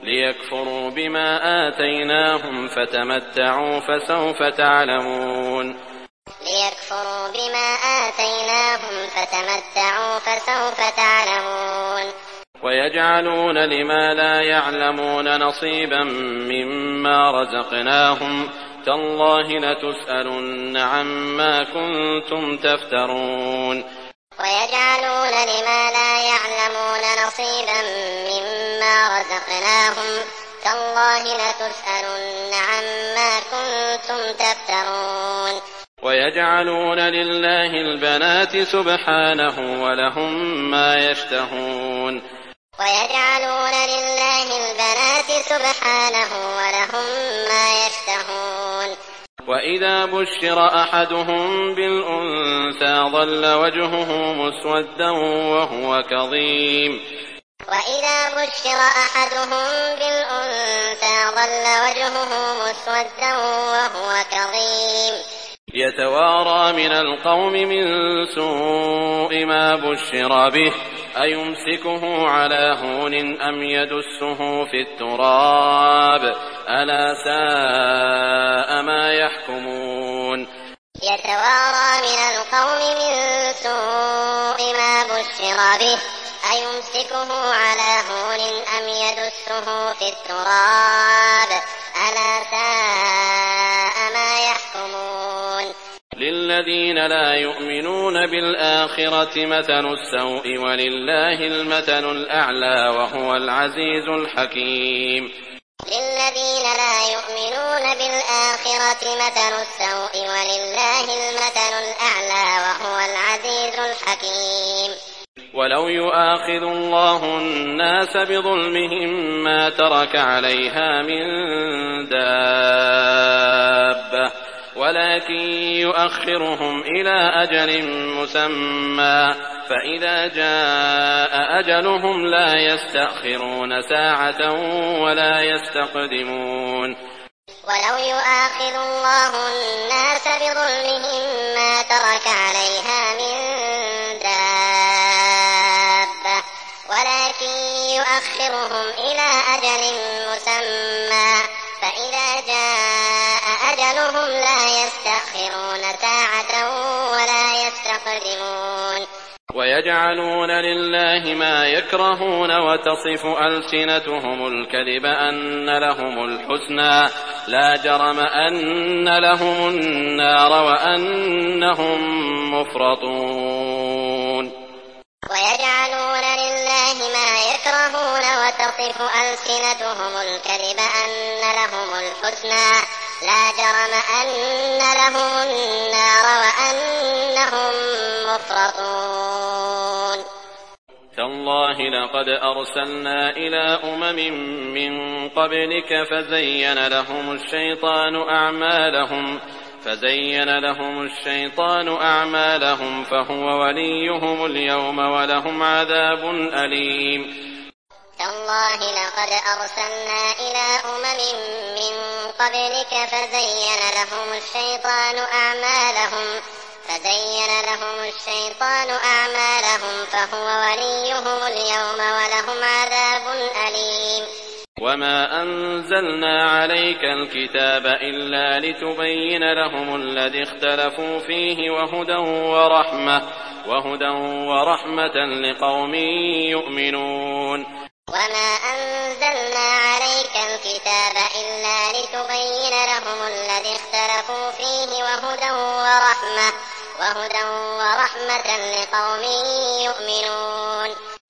ليكفروا بما آتيناهم فتمتعوا فسوف تعلمون ليكفروا بما آتيناهم فتمتعوا فسوف تعلمون ويجعلون لما لا يعلمون نصيبا مما رزقناهم تالله لتسألن عما كنتم تفترون ويجعلون لما لا يعلمون نصيبا مما رزقناهم تالله لتسألن عما كنتم تفترون ويجعلون لله البنات سبحانه ولهم ما يشتهون ويجعلون لله البنات سبحانه ولهم ما يشتهون وإذا بشر أحدهم بالأنثى ظل وجهه مسودا وهو كظيم وإذا بشر أحدهم بالأنثى ظل وجهه مسودا وهو كظيم يتوارى من القوم من سوء ما بشر به أيمسكه على هون أم يدسه في التراب ألا ساء ما يحكمون يتوارى من القوم من سوء ما بشر به أيمسكه على هون أم يدسه في التراب ألا ساء ما يحكمون للذين لا يؤمنون بالآخرة مثل السوء ولله المثل الأعلى وهو العزيز الحكيم للذين لا يؤمنون بالآخرة مثل السوء ولله المثل الأعلى وهو العزيز الحكيم ولو يؤاخذ الله الناس بظلمهم ما ترك عليها من دابة ولكن يؤخرهم إلى أجل مسمى فإذا جاء أجلهم لا يستأخرون ساعة ولا يستقدمون ولو يؤاخذ الله الناس بظلمهم ما ترك عليها من دابة ولكن يؤخرهم إلى أجل مسمى فإذا جاء أجلهم لا يستأخرون ساعة ولا يستقدمون ويجعلون لله ما يكرهون وتصف ألسنتهم الكذب أن لهم الحسنى لا جرم أن لهم النار وأنهم مفرطون ويجعلون لله ما يكرهون وتصف ألسنتهم الكذب أن لهم الحسنى لا جرم أن لهم النار وأنهم مفرطون تالله لقد أرسلنا إلى أمم من قبلك فزين لهم الشيطان أعمالهم فهو وليهم اليوم ولهم عذاب أليم تالله لقد أرسلنا إلى أمم من قبلك فزين لهم الشيطان أعمالهم فهو وليهم اليوم ولهم عذاب أليم وما أنزلنا عليك الكتاب إلا لتبين لهم الذي اختلفوا فيه وهدى ورحمة لقوم يؤمنون وما أنزلنا عليك الكتاب إلا لتبين لهم الذي اختلفوا فيه وهدى ورحمة لقوم يؤمنون